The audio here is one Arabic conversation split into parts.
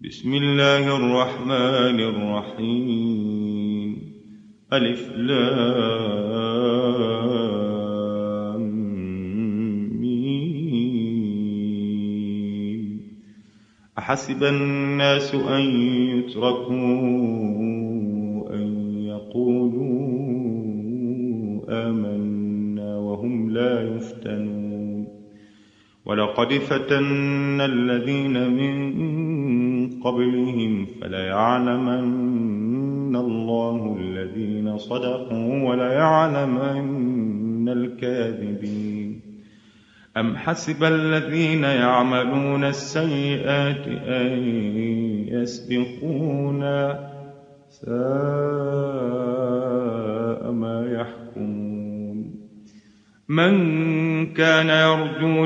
بسم الله الرحمن الرحيم ألف لام ميم أحسب الناس أن يتركوا أن يقولوا آمنا وهم لا يفتنون ولقد فتنا الذين من قبلهم فليعلمن الله الذين صدقوا وليعلمن الكاذبين أم حسب الذين يعملون السيئات أن يسبقونا ساء ما يحكمون من كان يرجو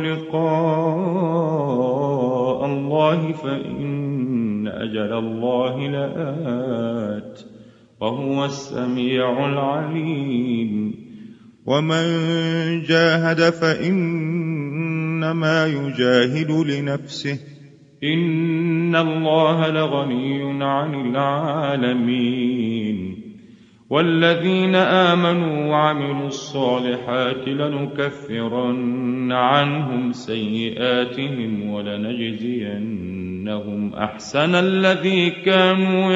لقاء الله فإن أجل الله لآت وهو السميع العليم ومن جاهد فإنما يجاهد لنفسه إن الله لغني عن العالمين والذين آمنوا وعملوا الصالحات لنكفرن عنهم سيئاتهم ولنجزينهم أحسن الذي كانوا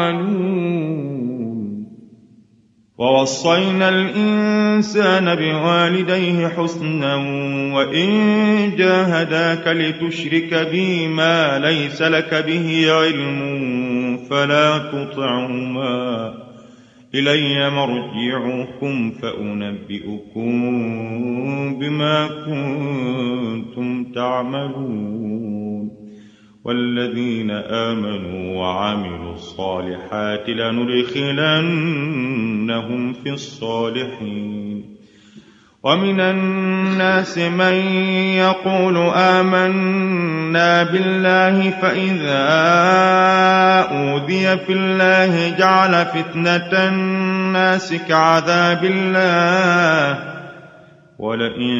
يعملون ووصينا الإنسان بوالديه حسنا وإن جاهداك لتشرك بي ما ليس لك به علم فلا تطعهما إلي مرجعكم فأنبئكم بما كنتم تعملون والذين آمنوا وعملوا الصالحات لندخلنهم في الصالحين ومن الناس من يقول آمنا بالله فإذا أوذي في الله جعل فتنة الناس كعذاب الله ولئن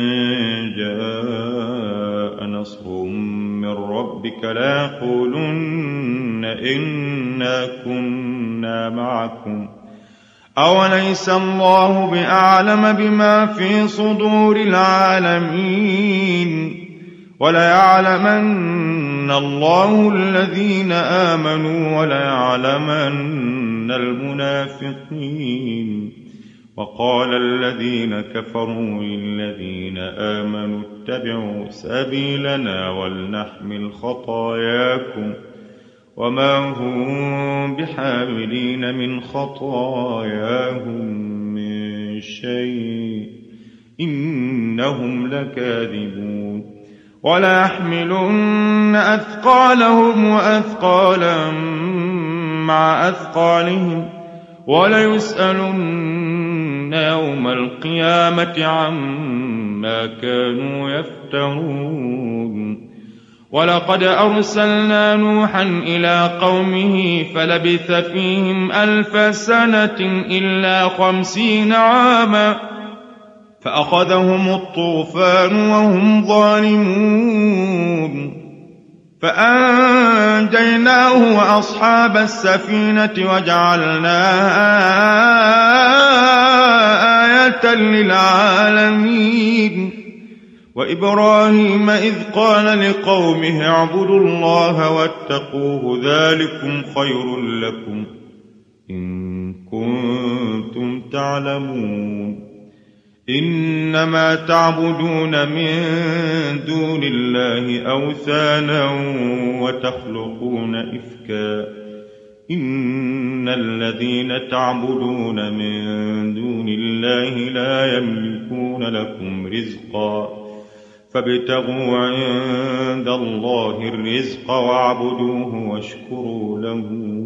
جاء نصر من ربك ليقولن إنا كنا معكم أوليس الله بأعلم بما في صدور العالمين وليعلمن الله الذين آمنوا وليعلمن المنافقين وقال الذين كفروا للذين آمنوا اتبعوا سبيلنا ولنحمل خطاياكم وما هم بحاملين من خطاياهم من شيء إنهم لكاذبون ولا يحملن أثقالهم وأثقالا مع أثقالهم وليسألن يوم القيامة عما كانوا يفترون ولقد أرسلنا نوحا إلى قومه فلبث فيهم 1000 سنة إلا 50 عاما فأخذهم الطوفان وهم ظالمون فأنجيناه وأصحاب السفينة وجعلناها آية للعالمين وإبراهيم إذ قال لقومه اعبدوا الله واتقوه ذلكم خير لكم إن كنتم تعلمون إنما تعبدون من دون الله أوثانا وتخلقون إفكا إن الذين تعبدون من دون الله لا يملكون لكم رزقا فابتغوا عند الله الرزق واعبدوه واشكروا له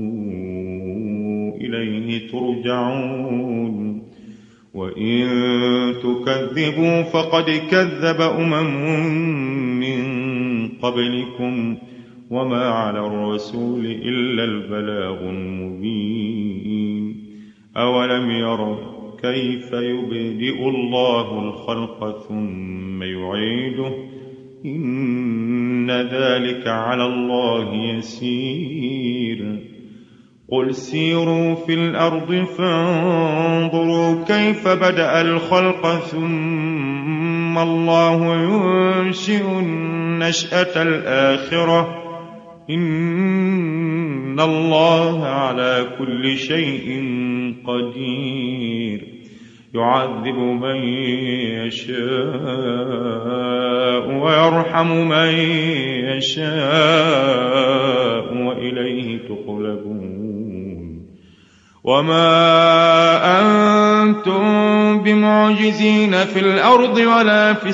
إليه ترجعون وإن تكذبوا فقد كذب من قبلكم وما على الرسول إلا البلاغ المبين أولم يروا كيف يبدئ الله الخلق ثم يعيده إن إن ذلك على الله يسير قل سيروا في الأرض فانظروا كيف بدأ الخلق ثم الله ينشئ النشأة الآخرة إن الله على كل شيء قدير يعذب من يشاء ويرحم من يشاء وإليه تقلبون وما أنتم بمعجزين في الأرض ولا في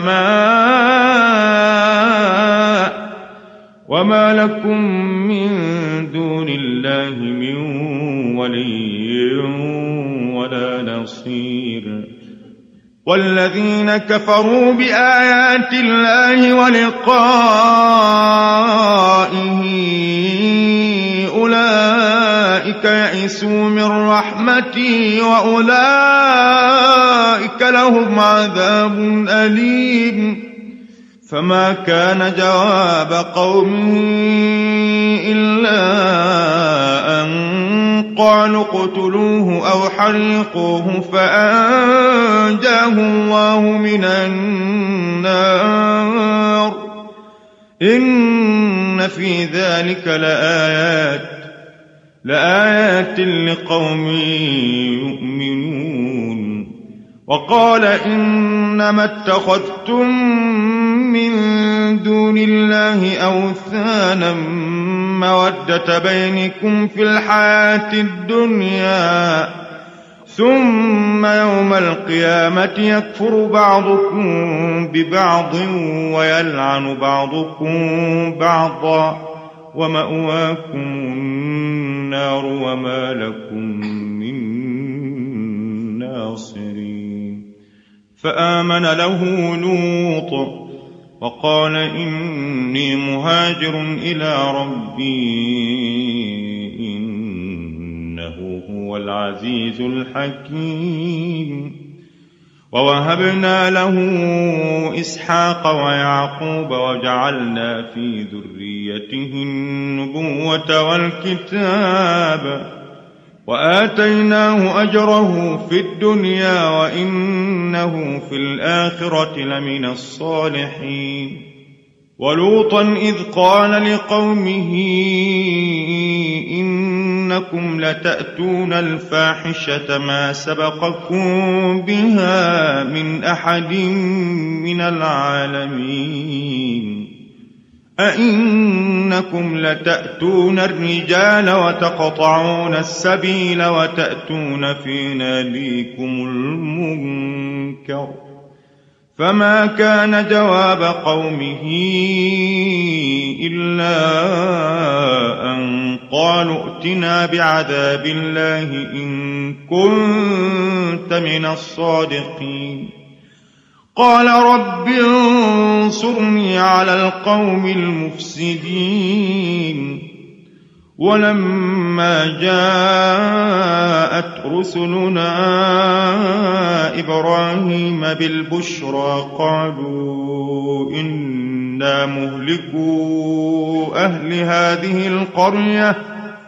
السماء وما لكم من دون الله من ولي ولا نصير والذين كفروا بآيات الله ولقائه أولئك يئسوا من رحمتي وأولئك لهم عذاب أليم فما كان جواب قومه إلا أن قالوا اقتلوه أو حرقوه فأنجاه الله من النار إن في ذلك لآيات لقوم يؤمنون وقال إنما اتخذتم من دون الله أوثانا مودة بينكم في الحياة الدنيا ثم يوم القيامة يكفر بعضكم ببعض ويلعن بعضكم بعضا ومأواكم النار وما لكم من ناصرين فآمن له لوط وقال إني مهاجر إلى ربي إنه هو العزيز الحكيم ووهبنا له إسحاق ويعقوب وجعلنا في ذريته النبوة والكتاب وآتيناه أجره في الدنيا وإنه في الآخرة لمن الصالحين ولوطا إذ قال لقومه إنكم لتأتون الفاحشة ما سبقكم بها من أحد من العالمين أئنكم لتأتون الرجال وتقطعون السبيل وتأتون في ناديكم المنكر فما كان جواب قومه إلا أن قالوا ائتنا بعذاب الله إن كنت من الصادقين قال رب انصرني على القوم المفسدين ولما جاءت رسلنا إبراهيم بالبشرى قالوا إنا مهلكو أهل هذه القرية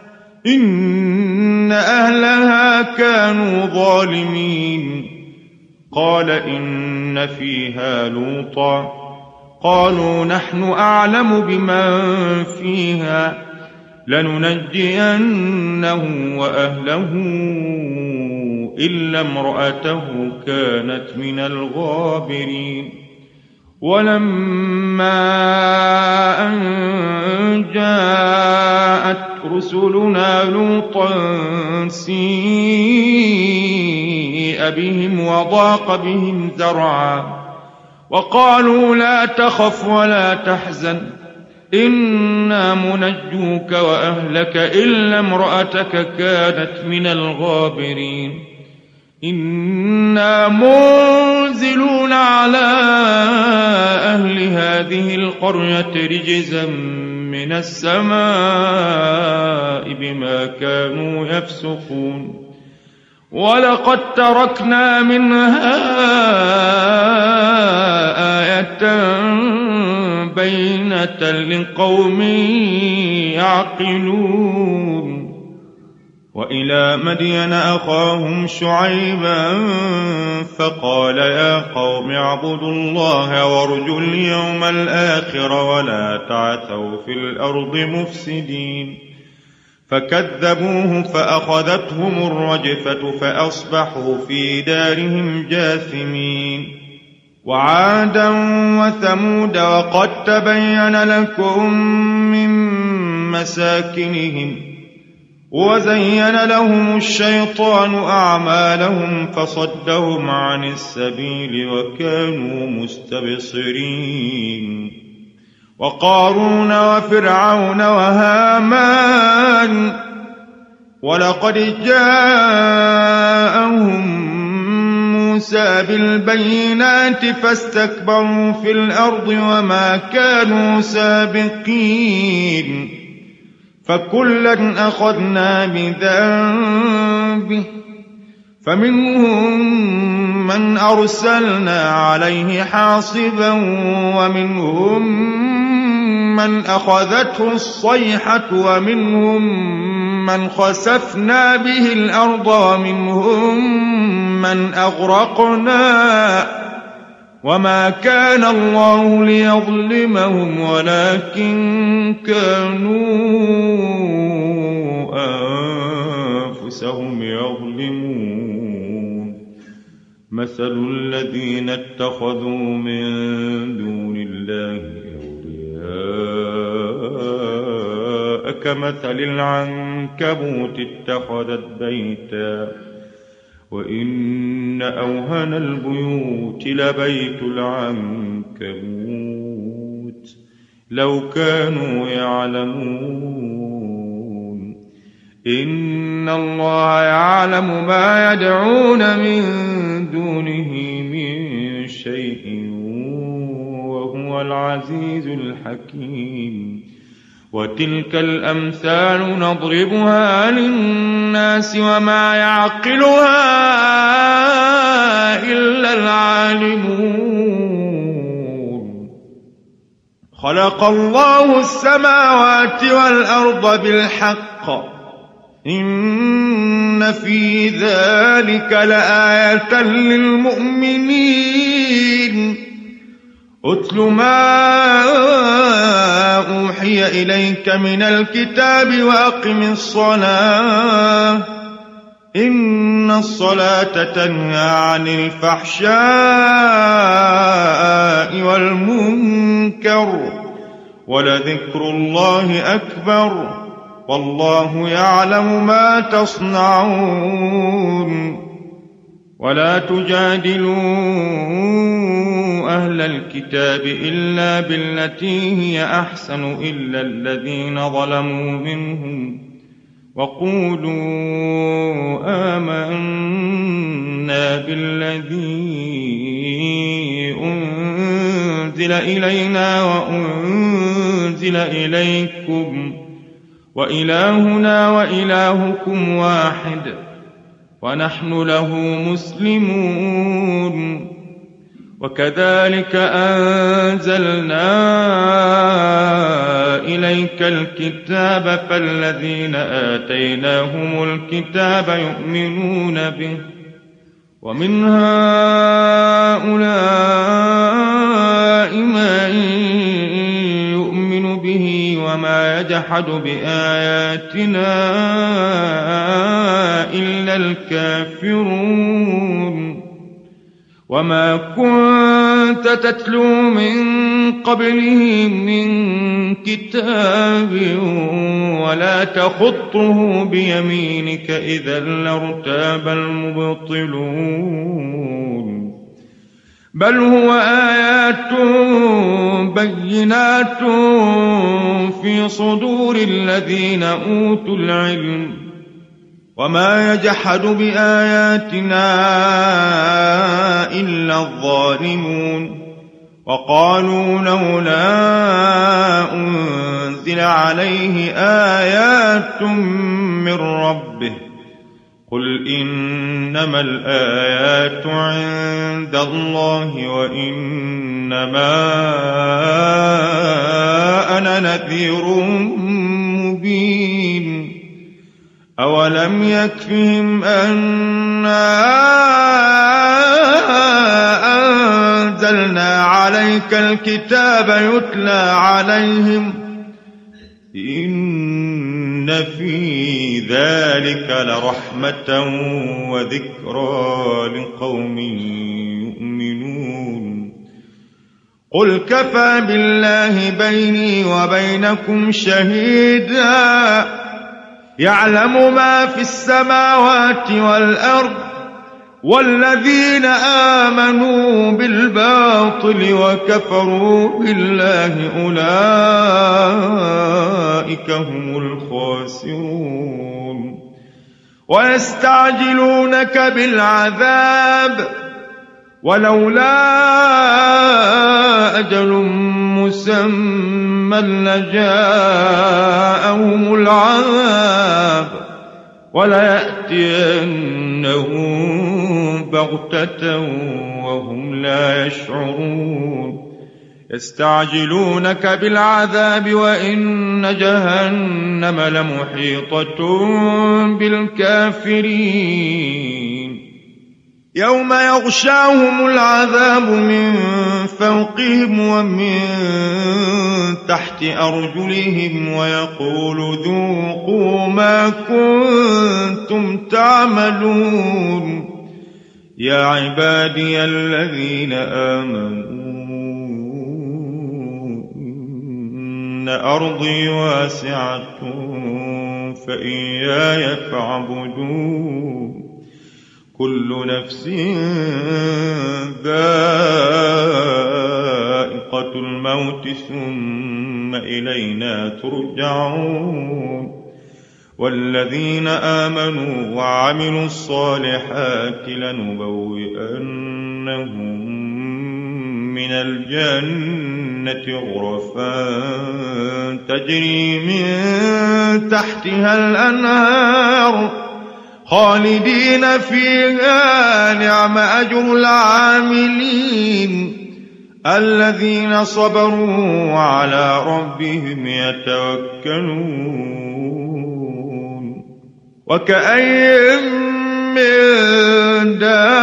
إن أهلها كانوا ظالمين قال إن فيها لوطا قالوا نحن أعلم بمن فيها لننجينه وأهله إلا امرأته كانت من الغابرين ولما أن جاءت رسلنا لوطا سيء بهم وضاق بهم ذرعا وقالوا لا تخف ولا تحزن إنا منجوك وأهلك إلا امرأتك كانت من الغابرين إنا منزلون على أهل هذه القرية رجزا من السماء بما كانوا يفسقون ولقد تركنا منها آية بينة لقوم يعقلون وإلى مدين أخاهم شعيبا فقال يا قوم اعبدوا الله وارجوا اليوم الآخر ولا تعثوا في الأرض مفسدين فكذبوه فأخذتهم الرجفة فأصبحوا في دارهم جاثمين وعادا وثمود وقد تبين لكم من مساكنهم وزين لهم الشيطان أعمالهم فصدهم عن السبيل وكانوا مستبصرين وقارون وفرعون وهامان ولقد جاءهم موسى بالبينات فاستكبروا في الأرض وما كانوا سابقين فكلا أخذنا بذنبه فمنهم من أرسلنا عليه حاصبا ومنهم من أخذته الصيحة ومنهم من خسفنا به الأرض ومنهم من أغرقنا وما كان الله ليظلمهم ولكن كانوا أنفسهم يظلمون مثل الذين اتخذوا من دون الله أولياء كمثل العنكبوت اتخذت بيتا وإن أوهن البيوت لبيت العنكبوت لو كانوا يعلمون إن الله يعلم ما يدعون من دونه من شيء وهو العزيز الحكيم وتلك الأمثال نضربها للناس وما يعقلها إلا العالمون خلق الله السماوات والأرض بالحق إن في ذلك لآية للمؤمنين أتل ما أوحي إليك من الكتاب وأقم الصلاة إن الصلاة تنهى عن الفحشاء والمنكر ولذكر الله أكبر والله يعلم ما تصنعون ولا تجادلوا أهل الكتاب إلا بالتي هي أحسن إلا الذين ظلموا منهم وقولوا آمنا بالذي أنزل إلينا وأنزل إليكم وإلهنا وإلهكم واحد ونحن له مسلمون وكذلك أنزلنا إليك الكتاب فالذين آتيناهم الكتاب يؤمنون به ومن هؤلاء من يؤمن به وما يجحد بآياتنا إلا الكافرون وما كنت تتلو من قبله من كتاب ولا تخطه بيمينك إذا لارتاب المبطلون بل هو آيات بينات في صدور الذين أوتوا العلم وما يجحد بآياتنا إلا الظالمون وقالوا لولا أنزل عليه آيات من ربه قل إنما الآيات عند الله وإنما إنما أنا نذير مبين أولم يكفهم أنا أنزلنا عليك الكتاب يتلى عليهم إن في ذلك لرحمة وذكرى لقوم يؤمنون قل كفى بالله بيني وبينكم شهيدا يعلم ما في السماوات والأرض والذين آمنوا بالباطل وكفروا بالله أولئك هم الخاسرون ويستعجلونك بالعذاب ولولا أجل مسمى لجاءهم العذاب وليأتينهم بغتة وهم لا يشعرون يستعجلونك بالعذاب وإن جهنم لمحيطة بالكافرين يوم يغشاهم العذاب من فوقهم ومن تحت أرجلهم ويقول ذوقوا ما كنتم تعملون يا عبادي الذين آمنوا إن أرضي واسعة فإياي فاعبدون كل نفس ذائقة الموت ثم إلينا ترجعون والذين آمنوا وعملوا الصالحات لنبوئنهم من الجنة غرفا تجري من تحتها الأنهار خالدين فيها نعم أجر العاملين الذين صبروا على ربهم يتوكلون وكأين من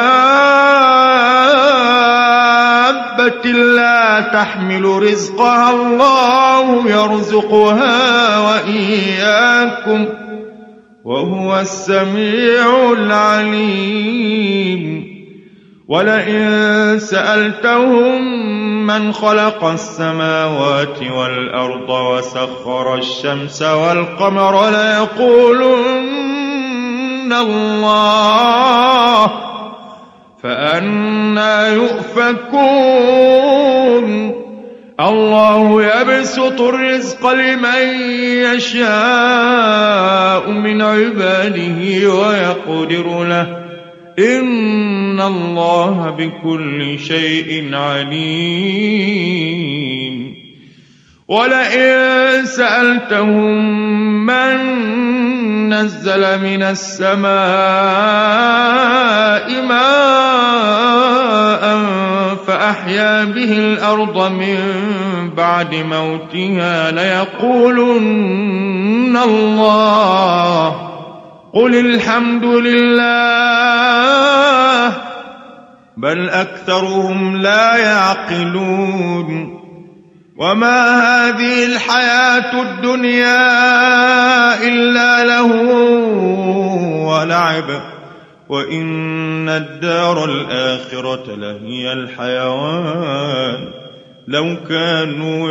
دابة لا تحمل رزقها الله يرزقها وإياكم وهو السميع العليم ولئن سألتهم من خلق السماوات والأرض وسخر الشمس والقمر ليقولن الله فأنى يؤفكون الله يبسط الرزق لمن يشاء من عباده ويقدر له إن الله بكل شيء عليم ولئن سألتهم من نزل من السماء ماء فأحيا به الأرض من بعد موتها ليقولن الله قل الحمد لله بل أكثرهم لا يعقلون وما هذه الحياة الدنيا إلا لهو ولعب وإن الدار الآخرة لهي الحيوان لو كانوا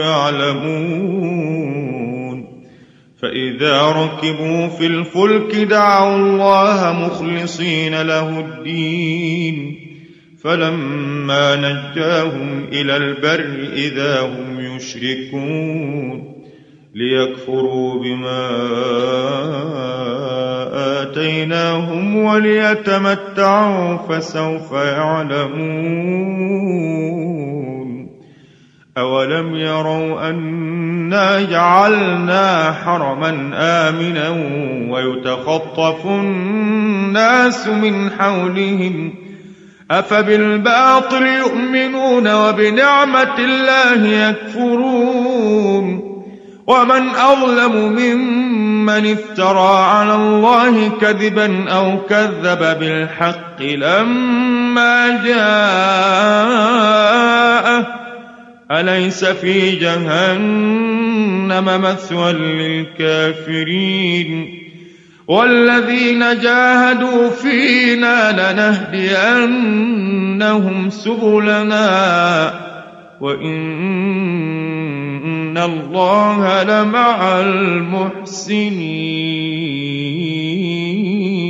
يعلمون فإذا ركبوا في الفلك دعوا الله مخلصين له الدين فلما نجاهم إلى البر إذا هم يشركون ليكفروا بما آتيناهم وليتمتعوا فسوف يعلمون أولم يروا أنا جعلنا حرما آمنا ويتخطف الناس من حولهم أفبالباطل يؤمنون وبنعمة الله يكفرون ومن أظلم ممن افترى على الله كذبا أو كذب بالحق لما جاءه أليس في جهنم مثوى للكافرين والذين جاهدوا فينا لنهدينهم سبلنا وإن الله لمع المحسنين.